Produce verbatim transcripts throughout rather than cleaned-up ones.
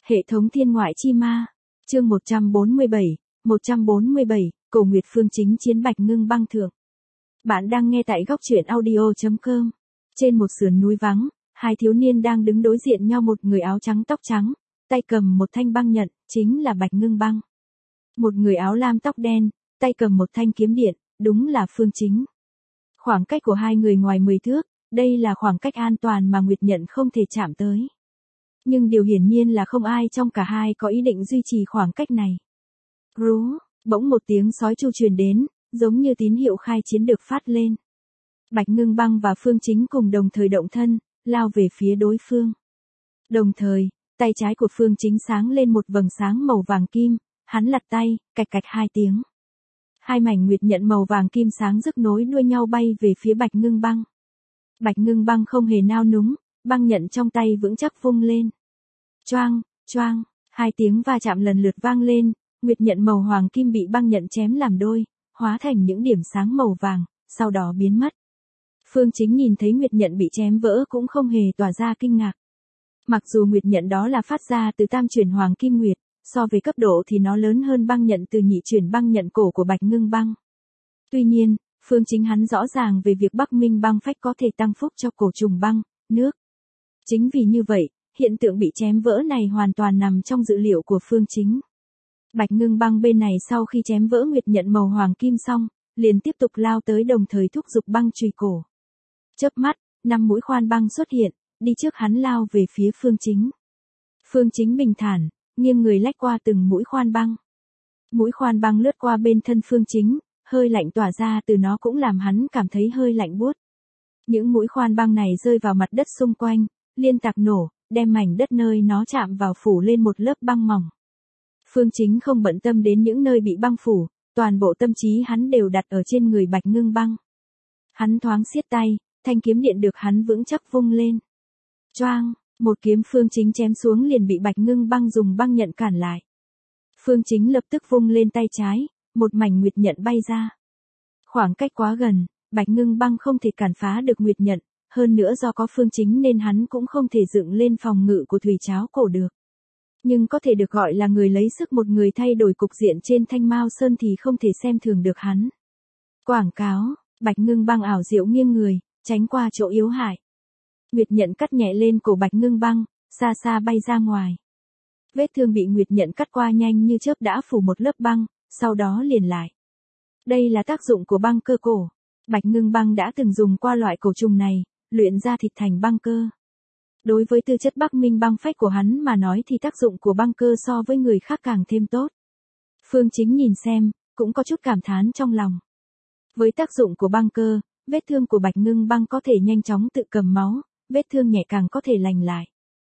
Hệ thống thiên ngoại chi ma. Chương một trăm bốn mươi bảy, một trăm bốn mươi bảy, Cổ Nguyệt Phương chính chiến Bạch Ngưng Băng thượng. Bạn đang nghe tại góc truyện audio chấm com. Trên một sườn núi vắng, hai thiếu niên đang đứng đối diện nhau, một người áo trắng tóc trắng, tay cầm một thanh băng nhận, chính là Bạch Ngưng Băng. Một người áo lam tóc đen, tay cầm một thanh kiếm điện, đúng là Phương Chính. Khoảng cách của hai người ngoài mười thước, đây là khoảng cách an toàn mà Nguyệt Nhận không thể chạm tới. Nhưng điều hiển nhiên là không ai trong cả hai có ý định duy trì khoảng cách này. Rú, bỗng một tiếng sói chu truyền đến, giống như tín hiệu khai chiến được phát lên. Bạch Ngưng Băng và Phương Chính cùng đồng thời động thân, lao về phía đối phương. Đồng thời, tay trái của Phương Chính sáng lên một vầng sáng màu vàng kim, hắn lật tay, cạch cạch hai tiếng. Hai mảnh nguyệt nhận màu vàng kim sáng rực nối đuôi nhau bay về phía Bạch Ngưng Băng. Bạch Ngưng Băng không hề nao núng, băng nhận trong tay vững chắc vung lên. Choang, choang, hai tiếng va chạm lần lượt vang lên, nguyệt nhận màu hoàng kim bị băng nhận chém làm đôi, hóa thành những điểm sáng màu vàng, sau đó biến mất. Phương Chính nhìn thấy nguyệt nhận bị chém vỡ cũng không hề tỏa ra kinh ngạc. Mặc dù nguyệt nhận đó là phát ra từ tam chuyển hoàng kim nguyệt, so về cấp độ thì nó lớn hơn băng nhận từ nhị chuyển băng nhận cổ của Bạch Ngưng Băng. Tuy nhiên, Phương Chính hắn rõ ràng về việc Bắc Minh băng phách có thể tăng phúc cho cổ trùng băng, nước. Chính vì như vậy, hiện tượng bị chém vỡ này hoàn toàn nằm trong dự liệu của Phương Chính. Bạch Ngưng Băng bên này sau khi chém vỡ nguyệt nhận màu hoàng kim xong, liền tiếp tục lao tới đồng thời thúc giục băng chùy cổ. Chớp mắt, năm mũi khoan băng xuất hiện, đi trước hắn lao về phía Phương Chính. Phương Chính bình thản, nghiêng người lách qua từng mũi khoan băng. Mũi khoan băng lướt qua bên thân Phương Chính, hơi lạnh tỏa ra từ nó cũng làm hắn cảm thấy hơi lạnh buốt. Những mũi khoan băng này rơi vào mặt đất xung quanh, liên tạc nổ, đem mảnh đất nơi nó chạm vào phủ lên một lớp băng mỏng. Phương Chính không bận tâm đến những nơi bị băng phủ, toàn bộ tâm trí hắn đều đặt ở trên người Bạch Ngưng Băng. Hắn thoáng siết tay, thanh kiếm điện được hắn vững chắc vung lên. Choang, một kiếm Phương Chính chém xuống liền bị Bạch Ngưng Băng dùng băng nhận cản lại. Phương Chính lập tức vung lên tay trái, một mảnh nguyệt nhận bay ra. Khoảng cách quá gần, Bạch Ngưng Băng không thể cản phá được nguyệt nhận, hơn nữa do có Phương Chính nên hắn cũng không thể dựng lên phòng ngự của thủy tráo cổ được. Nhưng có thể được gọi là người lấy sức một người thay đổi cục diện trên Thanh Mao Sơn thì không thể xem thường được hắn. Quảng cáo, Bạch Ngưng Băng ảo diệu nghiêng người, tránh qua chỗ yếu hại. Nguyệt nhận cắt nhẹ lên cổ Bạch Ngưng Băng, xa xa bay ra ngoài. Vết thương bị nguyệt nhận cắt qua nhanh như chớp đã phủ một lớp băng, sau đó liền lại. Đây là tác dụng của băng cơ cổ. Bạch Ngưng Băng đã từng dùng qua loại cổ trùng này, luyện ra thịt thành băng cơ. Đối với tư chất Bắc Minh băng phách của hắn mà nói thì tác dụng của băng cơ so với người khác càng thêm tốt. Phương Chính nhìn xem, cũng có chút cảm thán trong lòng. Với tác dụng của băng cơ, vết thương của Bạch Ngưng Băng có thể nhanh chóng tự cầm máu, vết thương nhẹ càng có thể lành lại.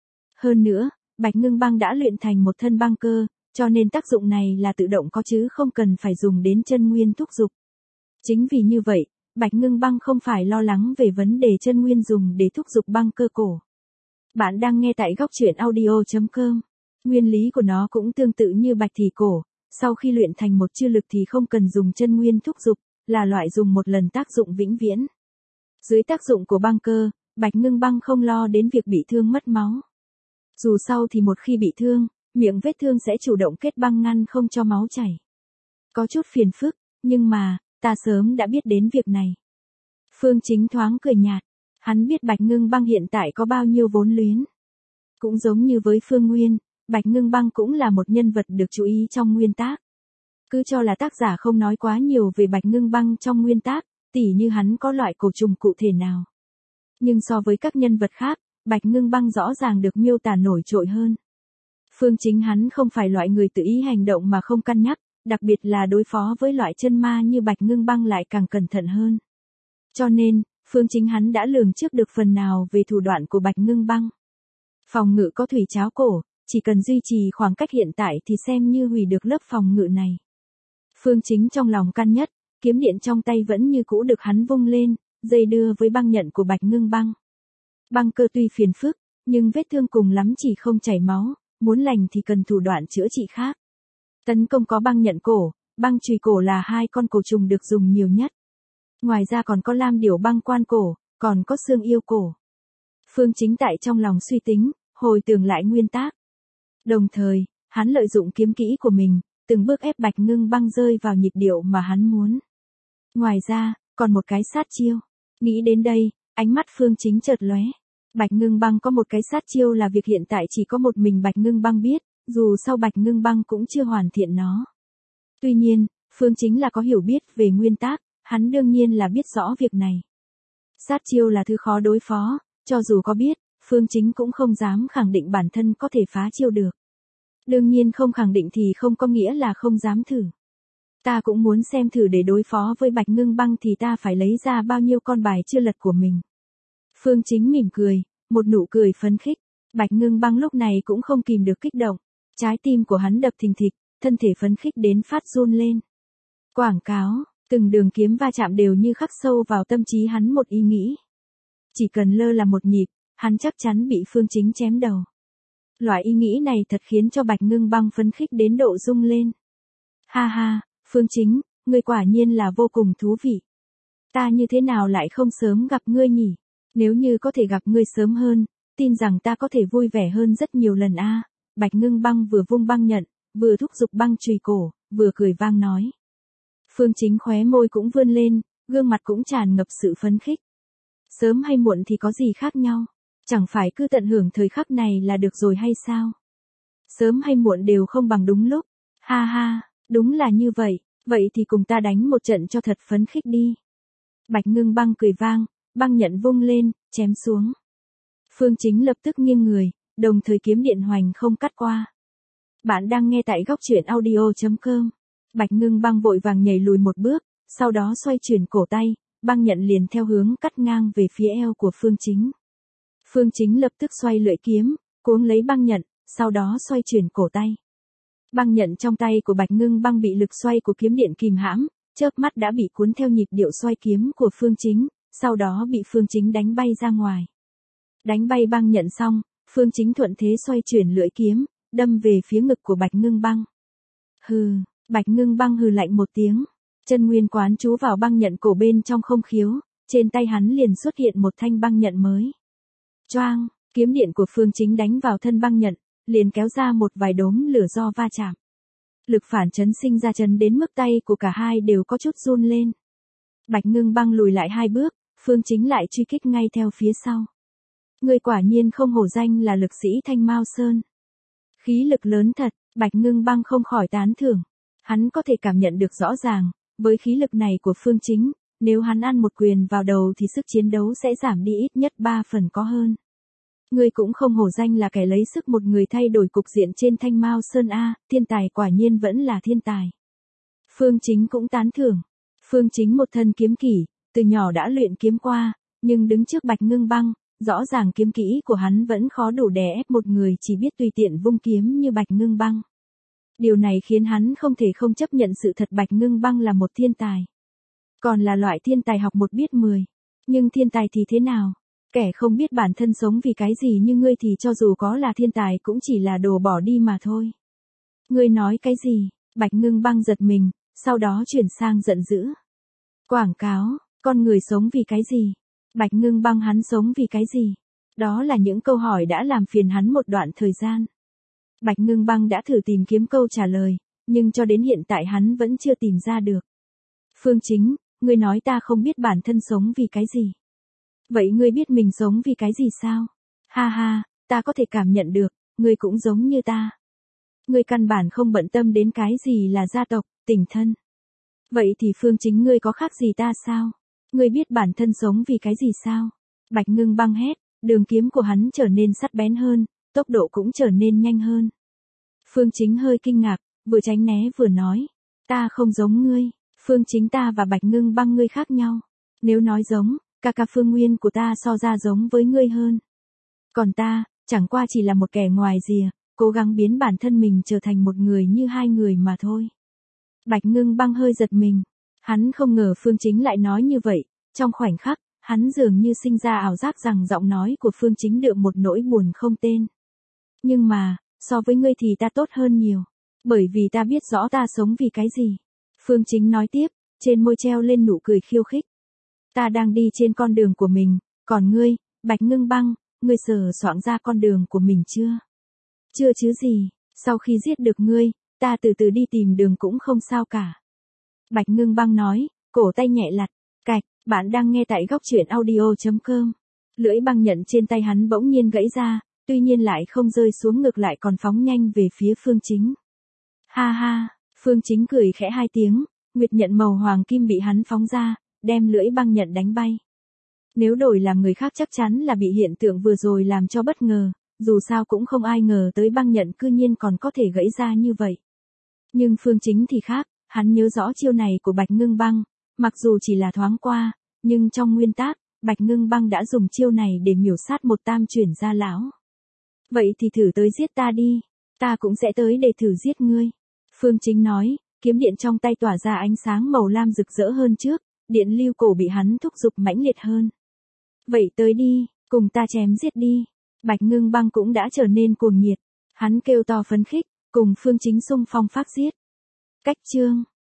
Hơn nữa, Bạch Ngưng Băng đã luyện thành một thân băng cơ, cho nên tác dụng này là tự động có chứ không cần phải dùng đến chân nguyên thúc giục. Chính vì như vậy, Bạch Ngưng Băng không phải lo lắng về vấn đề chân nguyên dùng để thúc giục băng cơ cổ. Bạn đang nghe tại góc truyện audio chấm com. Nguyên lý của nó cũng tương tự như bạch thì cổ, sau khi luyện thành một chiêu lực thì không cần dùng chân nguyên thúc giục, là loại dùng một lần tác dụng vĩnh viễn. Dưới tác dụng của băng cơ, Bạch Ngưng Băng không lo đến việc bị thương mất máu. Dù sau thì một khi bị thương, miệng vết thương sẽ chủ động kết băng ngăn không cho máu chảy. Có chút phiền phức, nhưng mà, ta sớm đã biết đến việc này. Phương Chính thoáng cười nhạt. Hắn biết Bạch Ngưng Băng hiện tại có bao nhiêu vốn liếng. Cũng giống như với Phương Nguyên, Bạch Ngưng Băng cũng là một nhân vật được chú ý trong nguyên tác. Cứ cho là tác giả không nói quá nhiều về Bạch Ngưng Băng trong nguyên tác, tỉ như hắn có loại cổ trùng cụ thể nào. Nhưng so với các nhân vật khác, Bạch Ngưng Băng rõ ràng được miêu tả nổi trội hơn. Phương Chính hắn không phải loại người tự ý hành động mà không cân nhắc, đặc biệt là đối phó với loại chân ma như Bạch Ngưng Băng lại càng cẩn thận hơn. Cho nên, Phương Chính hắn đã lường trước được phần nào về thủ đoạn của Bạch Ngưng Băng. Phòng ngự có thủy tráo cổ, chỉ cần duy trì khoảng cách hiện tại thì xem như hủy được lớp phòng ngự này. Phương Chính trong lòng căn nhất, kiếm điện trong tay vẫn như cũ được hắn vung lên, dây đưa với băng nhận của Bạch Ngưng Băng. Băng cơ tuy phiền phức, nhưng vết thương cùng lắm chỉ không chảy máu, muốn lành thì cần thủ đoạn chữa trị khác. Tấn công có băng nhận cổ, băng chùy cổ là hai con cổ trùng được dùng nhiều nhất. Ngoài ra còn có lam điểu băng quan cổ, còn có xương yêu cổ. Phương Chính tại trong lòng suy tính, hồi tưởng lại nguyên tác. Đồng thời, hắn lợi dụng kiếm kỹ của mình, từng bước ép Bạch Ngưng Băng rơi vào nhịp điệu mà hắn muốn. Ngoài ra, còn một cái sát chiêu. Nghĩ đến đây, ánh mắt Phương Chính chợt lóe. Bạch Ngưng Băng có một cái sát chiêu là việc hiện tại chỉ có một mình Bạch Ngưng Băng biết, dù sau Bạch Ngưng Băng cũng chưa hoàn thiện nó. Tuy nhiên, Phương Chính là có hiểu biết về nguyên tắc, hắn đương nhiên là biết rõ việc này. Sát chiêu là thứ khó đối phó, cho dù có biết, Phương Chính cũng không dám khẳng định bản thân có thể phá chiêu được. Đương nhiên không khẳng định thì không có nghĩa là không dám thử. Ta cũng muốn xem thử để đối phó với Bạch Ngưng Băng thì ta phải lấy ra bao nhiêu con bài chưa lật của mình. Phương Chính mỉm cười, một nụ cười phấn khích. Bạch Ngưng Băng lúc này cũng không kìm được kích động. Trái tim của hắn đập thình thịch, thân thể phấn khích đến phát run lên. Quảng cáo, từng đường kiếm va chạm đều như khắc sâu vào tâm trí hắn một ý nghĩ. Chỉ cần lơ là một nhịp, hắn chắc chắn bị Phương Chính chém đầu. Loại ý nghĩ này thật khiến cho Bạch Ngưng Băng phấn khích đến độ rung lên. Ha ha, Phương Chính, ngươi quả nhiên là vô cùng thú vị. Ta như thế nào lại không sớm gặp ngươi nhỉ? Nếu như có thể gặp ngươi sớm hơn, tin rằng ta có thể vui vẻ hơn rất nhiều lần a. À. Bạch Ngưng Băng vừa vung băng nhận, vừa thúc giục băng chùy cổ, vừa cười vang nói. Phương Chính khóe môi cũng vươn lên, gương mặt cũng tràn ngập sự phấn khích. Sớm hay muộn thì có gì khác nhau? Chẳng phải cứ tận hưởng thời khắc này là được rồi hay sao? Sớm hay muộn đều không bằng đúng lúc. Ha ha, đúng là như vậy, vậy thì cùng ta đánh một trận cho thật phấn khích đi. Bạch Ngưng Băng cười vang, băng nhận vung lên, chém xuống. Phương Chính lập tức nghiêng người, đồng thời kiếm điện hoành không cắt qua. Bạn đang nghe tại góc truyện audio chấm com. Bạch Ngưng Băng vội vàng nhảy lùi một bước, sau đó xoay chuyển cổ tay, băng nhận liền theo hướng cắt ngang về phía eo của Phương Chính. Phương Chính lập tức xoay lưỡi kiếm, cuống lấy băng nhận, sau đó xoay chuyển cổ tay. Băng nhận trong tay của Bạch Ngưng Băng bị lực xoay của kiếm điện kìm hãm, chớp mắt đã bị cuốn theo nhịp điệu xoay kiếm của Phương Chính, sau đó bị Phương Chính đánh bay ra ngoài. Đánh bay băng nhận xong, Phương Chính thuận thế xoay chuyển lưỡi kiếm, đâm về phía ngực của Bạch Ngưng Băng. Hừ, Bạch Ngưng Băng hừ lạnh một tiếng, chân nguyên quán chú vào băng nhận cổ bên trong không khiếu, trên tay hắn liền xuất hiện một thanh băng nhận mới. Choang, kiếm điện của Phương Chính đánh vào thân băng nhận, liền kéo ra một vài đốm lửa do va chạm. Lực phản chấn sinh ra chấn đến mức tay của cả hai đều có chút run lên. Bạch Ngưng Băng lùi lại hai bước, Phương Chính lại truy kích ngay theo phía sau. Người quả nhiên không hổ danh là lực sĩ Thanh Mao Sơn. Khí lực lớn thật, Bạch Ngưng Băng không khỏi tán thưởng. Hắn có thể cảm nhận được rõ ràng, với khí lực này của Phương Chính, nếu hắn ăn một quyền vào đầu thì sức chiến đấu sẽ giảm đi ít nhất ba phần có hơn. Ngươi cũng không hổ danh là kẻ lấy sức một người thay đổi cục diện trên Thanh Mao Sơn A, thiên tài quả nhiên vẫn là thiên tài. Phương Chính cũng tán thưởng. Phương Chính một thân kiếm kỷ, từ nhỏ đã luyện kiếm qua, nhưng đứng trước Bạch Ngưng Băng, rõ ràng kiếm kỹ của hắn vẫn khó đủ đè ép một người chỉ biết tùy tiện vung kiếm như Bạch Ngưng Băng. Điều này khiến hắn không thể không chấp nhận sự thật Bạch Ngưng Băng là một thiên tài. Còn là loại thiên tài học một biết mười. Nhưng thiên tài thì thế nào? Kẻ không biết bản thân sống vì cái gì như ngươi thì cho dù có là thiên tài cũng chỉ là đồ bỏ đi mà thôi. Ngươi nói cái gì? Bạch Ngưng Băng giật mình, sau đó chuyển sang giận dữ. Quảng cáo, con người sống vì cái gì? Bạch Ngưng Băng hắn sống vì cái gì? Đó là những câu hỏi đã làm phiền hắn một đoạn thời gian. Bạch Ngưng Băng đã thử tìm kiếm câu trả lời, nhưng cho đến hiện tại hắn vẫn chưa tìm ra được. Phương Chính, ngươi nói ta không biết bản thân sống vì cái gì. Vậy ngươi biết mình sống vì cái gì sao? Ha ha, ta có thể cảm nhận được, ngươi cũng giống như ta. Ngươi căn bản không bận tâm đến cái gì là gia tộc, tình thân. Vậy thì Phương Chính ngươi có khác gì ta sao? Ngươi biết bản thân sống vì cái gì sao? Bạch Ngưng Băng hét, đường kiếm của hắn trở nên sắc bén hơn, tốc độ cũng trở nên nhanh hơn. Phương Chính hơi kinh ngạc, vừa tránh né vừa nói. Ta không giống ngươi, Phương Chính ta và Bạch Ngưng Băng ngươi khác nhau. Nếu nói giống, ca ca Phương Nguyên của ta so ra giống với ngươi hơn. Còn ta, chẳng qua chỉ là một kẻ ngoài rìa, cố gắng biến bản thân mình trở thành một người như hai người mà thôi. Bạch Ngưng Băng hơi giật mình. Hắn không ngờ Phương Chính lại nói như vậy, trong khoảnh khắc, hắn dường như sinh ra ảo giác rằng giọng nói của Phương Chính đượm một nỗi buồn không tên. Nhưng mà, so với ngươi thì ta tốt hơn nhiều, bởi vì ta biết rõ ta sống vì cái gì. Phương Chính nói tiếp, trên môi treo lên nụ cười khiêu khích. Ta đang đi trên con đường của mình, còn ngươi, Bạch Ngưng Băng, ngươi sờ soạn ra con đường của mình chưa? Chưa chứ gì, sau khi giết được ngươi, ta từ từ đi tìm đường cũng không sao cả. Bạch Ngưng Băng nói, cổ tay nhẹ lặt, cạch, bạn đang nghe tại góc truyện audio.com. Lưỡi băng nhận trên tay hắn bỗng nhiên gãy ra, tuy nhiên lại không rơi xuống ngược lại còn phóng nhanh về phía Phương Chính. Ha ha, Phương Chính cười khẽ hai tiếng, nguyệt nhận màu hoàng kim bị hắn phóng ra, đem lưỡi băng nhận đánh bay. Nếu đổi làm người khác chắc chắn là bị hiện tượng vừa rồi làm cho bất ngờ, dù sao cũng không ai ngờ tới băng nhận cư nhiên còn có thể gãy ra như vậy. Nhưng Phương Chính thì khác, hắn nhớ rõ chiêu này của Bạch Ngưng Băng, mặc dù chỉ là thoáng qua, nhưng trong nguyên tắc, Bạch Ngưng Băng đã dùng chiêu này để miểu sát một tam chuyển gia lão. Vậy thì thử tới giết ta đi, ta cũng sẽ tới để thử giết ngươi. Phương Chính nói, kiếm điện trong tay tỏa ra ánh sáng màu lam rực rỡ hơn trước, điện lưu cổ bị hắn thúc giục mãnh liệt hơn. Vậy tới đi, cùng ta chém giết đi. Bạch Ngưng Băng cũng đã trở nên cuồng nhiệt, hắn kêu to phấn khích, cùng Phương Chính xung phong phát giết. Cách chương